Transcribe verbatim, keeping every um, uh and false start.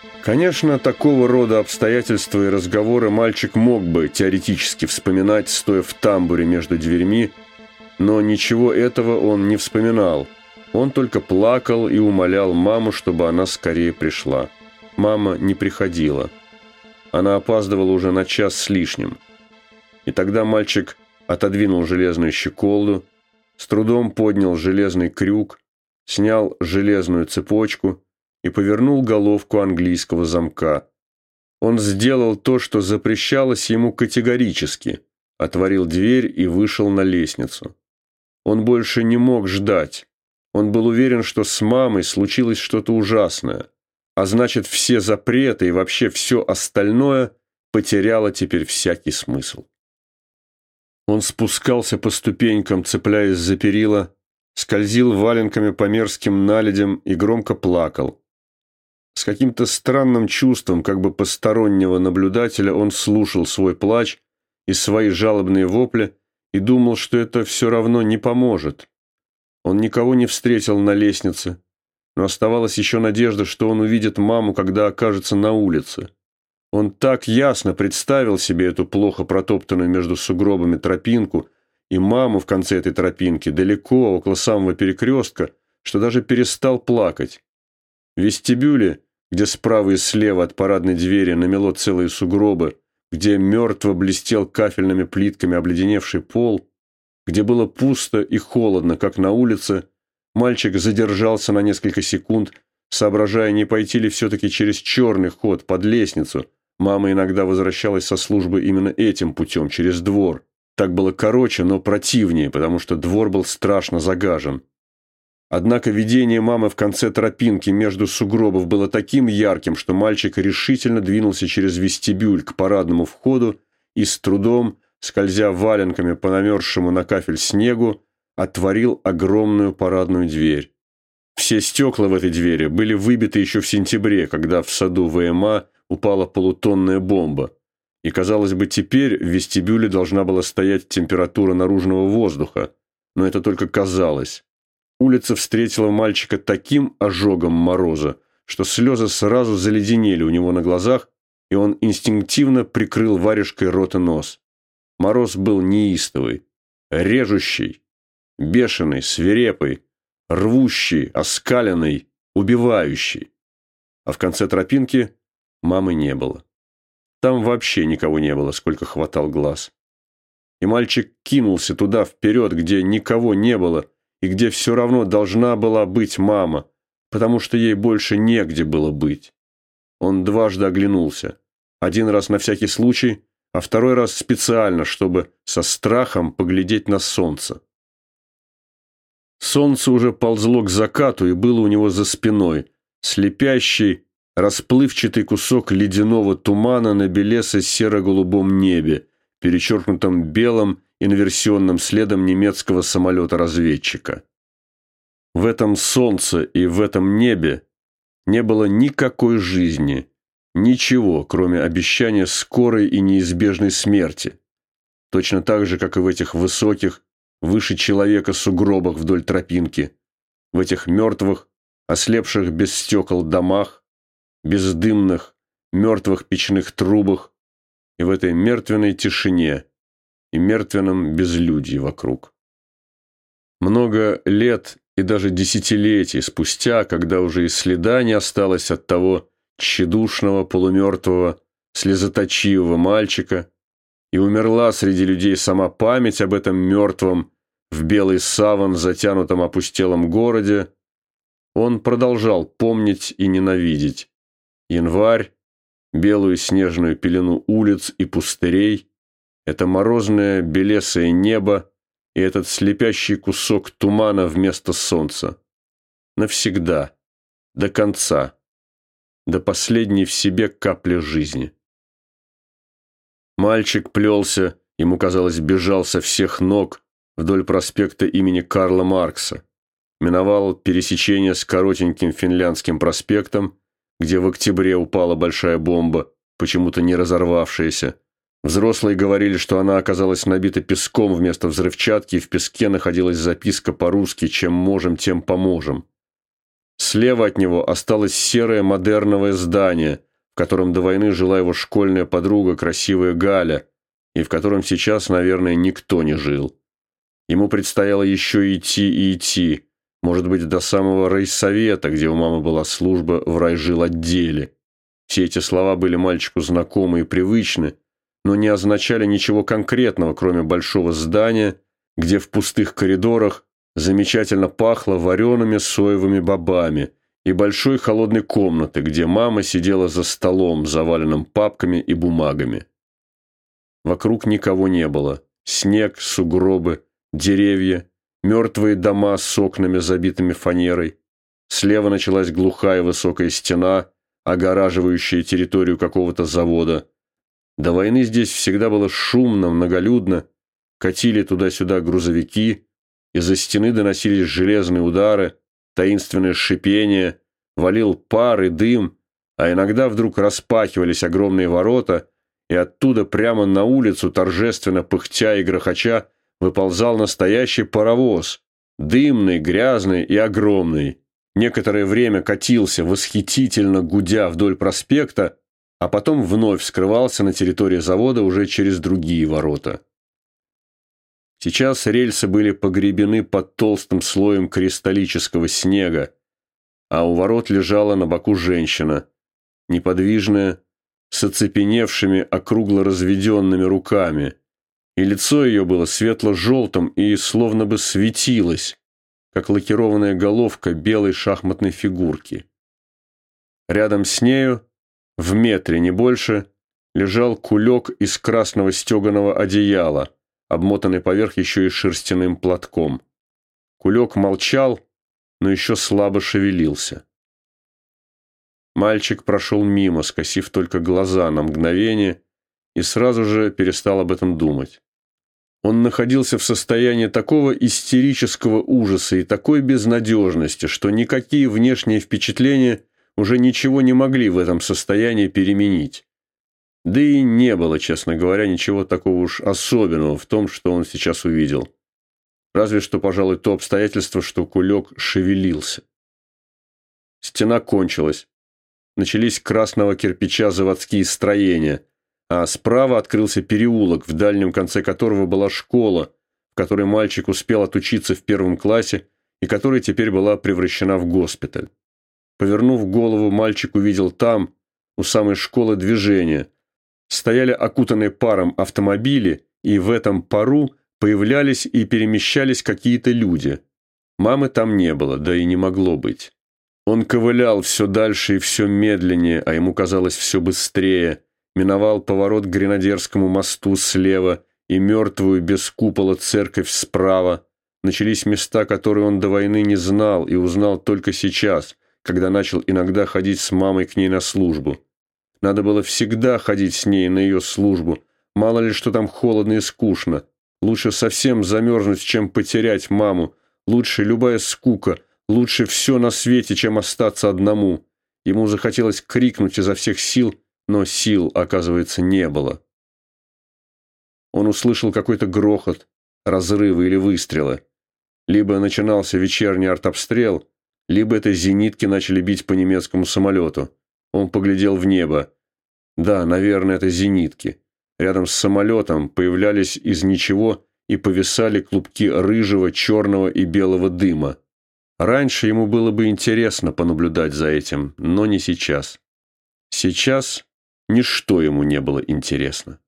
Конечно, такого рода обстоятельства и разговоры мальчик мог бы теоретически вспоминать, стоя в тамбуре между дверьми, но ничего этого он не вспоминал. Он только плакал и умолял маму, чтобы она скорее пришла. Мама не приходила. Она опаздывала уже на час с лишним. И тогда мальчик отодвинул железную щеколду, с трудом поднял железный крюк, снял железную цепочку и повернул головку английского замка. Он сделал то, что запрещалось ему категорически, отворил дверь и вышел на лестницу. Он больше не мог ждать. Он был уверен, что с мамой случилось что-то ужасное, а значит, все запреты и вообще все остальное потеряло теперь всякий смысл. Он спускался по ступенькам, цепляясь за перила, скользил валенками по мерзким наледям и громко плакал. С каким-то странным чувством, как бы постороннего наблюдателя, он слушал свой плач и свои жалобные вопли и думал, что это все равно не поможет. Он никого не встретил на лестнице, но оставалась еще надежда, что он увидит маму, когда окажется на улице. Он так ясно представил себе эту плохо протоптанную между сугробами тропинку и маму в конце этой тропинки, далеко, около самого перекрестка, что даже перестал плакать. В вестибюле, где справа и слева от парадной двери намело целые сугробы, где мертво блестел кафельными плитками обледеневший пол, где было пусто и холодно, как на улице, мальчик задержался на несколько секунд, соображая, не пойти ли все-таки через черный ход под лестницу. Мама иногда возвращалась со службы именно этим путем, через двор. Так было короче, но противнее, потому что двор был страшно загажен. Однако видение мамы в конце тропинки между сугробов было таким ярким, что мальчик решительно двинулся через вестибюль к парадному входу и с трудом, скользя валенками по намерзшему на кафель снегу, отворил огромную парадную дверь. Все стекла в этой двери были выбиты еще в сентябре, когда в саду ВМА упала полутонная бомба. И, казалось бы, теперь в вестибюле должна была стоять температура наружного воздуха, но это только казалось. Улица встретила мальчика таким ожогом мороза, что слезы сразу заледенели у него на глазах, и он инстинктивно прикрыл варежкой рот и нос. Мороз был неистовый, режущий, бешеный, свирепый, рвущий, оскаленный, убивающий. А в конце тропинки мамы не было. Там вообще никого не было, сколько хватал глаз. И мальчик кинулся туда вперед, где никого не было, и где все равно должна была быть мама, потому что ей больше негде было быть. Он дважды оглянулся. Один раз на всякий случай, а второй раз специально, чтобы со страхом поглядеть на солнце. Солнце уже ползло к закату и было у него за спиной, слепящий, расплывчатый кусок ледяного тумана на белесо-серо-голубом небе, перечеркнутом белым инверсионным следом немецкого самолета-разведчика. В этом солнце и в этом небе не было никакой жизни, ничего, кроме обещания скорой и неизбежной смерти. Точно так же, как и в этих высоких, выше человека сугробах вдоль тропинки, в этих мертвых, ослепших без стекол домах, бездымных, мертвых печных трубах и в этой мертвенной тишине и мертвенном безлюдье вокруг. Много лет и даже десятилетий спустя, когда уже и следа не осталось от того тщедушного, полумертвого, слезоточивого мальчика, и умерла среди людей сама память об этом мертвом, в белый саван, затянутом опустелом городе, он продолжал помнить и ненавидеть январь, белую снежную пелену улиц и пустырей, это морозное белесое небо и этот слепящий кусок тумана вместо солнца. Навсегда, до конца, до последней в себе капли жизни. Мальчик плелся, ему казалось, бежал со всех ног вдоль проспекта имени Карла Маркса, миновал пересечение с коротеньким Финляндским проспектом, где в октябре упала большая бомба, почему-то не разорвавшаяся. Взрослые говорили, что она оказалась набита песком вместо взрывчатки, и в песке находилась записка по-русски «Чем можем, тем поможем». Слева от него осталось серое модерновое здание, в котором до войны жила его школьная подруга, красивая Галя, и в котором сейчас, наверное, никто не жил. Ему предстояло еще идти и идти, может быть, до самого райсовета, где у мамы была служба в райжилотделе. Все эти слова были мальчику знакомы и привычны, но не означали ничего конкретного, кроме большого здания, где в пустых коридорах замечательно пахло вареными соевыми бобами, и большой холодной комнаты, где мама сидела за столом, заваленным папками и бумагами. Вокруг никого не было. Снег, сугробы, деревья, мертвые дома с окнами, забитыми фанерой. Слева началась глухая высокая стена, огораживающая территорию какого-то завода. До войны здесь всегда было шумно, многолюдно. Катили туда-сюда грузовики, из-за стены доносились железные удары, таинственное шипение, валил пар и дым, а иногда вдруг распахивались огромные ворота, и оттуда прямо на улицу, торжественно пыхтя и грохоча, выползал настоящий паровоз, дымный, грязный и огромный. Некоторое время катился, восхитительно гудя вдоль проспекта, а потом вновь скрывался на территории завода уже через другие ворота. Сейчас рельсы были погребены под толстым слоем кристаллического снега, а у ворот лежала на боку женщина, неподвижная, с оцепеневшими, округло разведенными руками, и лицо ее было светло-желтым и словно бы светилось, как лакированная головка белой шахматной фигурки. Рядом с нею, в метре, не больше, лежал кулек из красного стеганого одеяла, обмотанный поверх еще и шерстяным платком. Кулек молчал, но еще слабо шевелился. Мальчик прошел мимо, скосив только глаза на мгновение, и сразу же перестал об этом думать. Он находился в состоянии такого истерического ужаса и такой безнадежности, что никакие внешние впечатления уже ничего не могли в этом состоянии переменить. Да и не было, честно говоря, ничего такого уж особенного в том, что он сейчас увидел. Разве что, пожалуй, то обстоятельство, что кулек шевелился. Стена кончилась. Начались красного кирпича заводские строения, а справа открылся переулок, в дальнем конце которого была школа, в которой мальчик успел отучиться в первом классе и которая теперь была превращена в госпиталь. Повернув голову, мальчик увидел там, у самой школы, движение. Стояли окутанные паром автомобили, и в этом пару появлялись и перемещались какие-то люди. Мамы там не было, да и не могло быть. Он ковылял все дальше и все медленнее, а ему казалось все быстрее, миновал поворот к Гренадерскому мосту слева и мертвую без купола церковь справа. Начались места, которые он до войны не знал и узнал только сейчас, когда начал иногда ходить с мамой к ней на службу. Надо было всегда ходить с ней на ее службу, мало ли что там холодно и скучно. Лучше совсем замерзнуть, чем потерять маму. Лучше любая скука, лучше все на свете, чем остаться одному. Ему захотелось крикнуть изо всех сил, но сил, оказывается, не было. Он услышал какой-то грохот, разрывы или выстрелы. Либо начинался вечерний артобстрел, либо это зенитки начали бить по немецкому самолету. Он поглядел в небо. Да, наверное, это зенитки. Рядом с самолетом появлялись из ничего и повисали клубки рыжего, черного и белого дыма. Раньше ему было бы интересно понаблюдать за этим, но не сейчас. Сейчас ничто ему не было интересно.